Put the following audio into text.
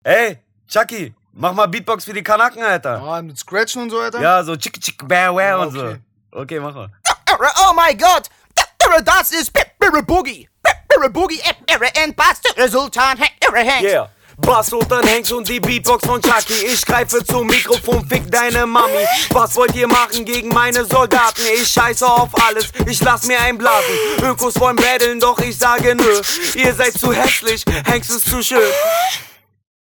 Ey, Chucky, mach mal Beatbox für die Kanaken, Alter. Ah, mit Scratchen und so, Alter? Ja, so chick chick bär wär und okay. so. Okay, mach mal. Oh mein Gott, das ist Boogie. Boogie and Bass Sultan Hanks. Yeah. Bass und dann Hanks und die Beatbox von Chucky. Ich greife zum Mikrofon, fick deine Mami. Was wollt ihr machen gegen meine Soldaten? Ich scheiße auf alles, ich lass mir einblasen. Ökos wollen battlen, doch ich sage nö. Ihr seid zu hässlich, Hanks ist zu schön.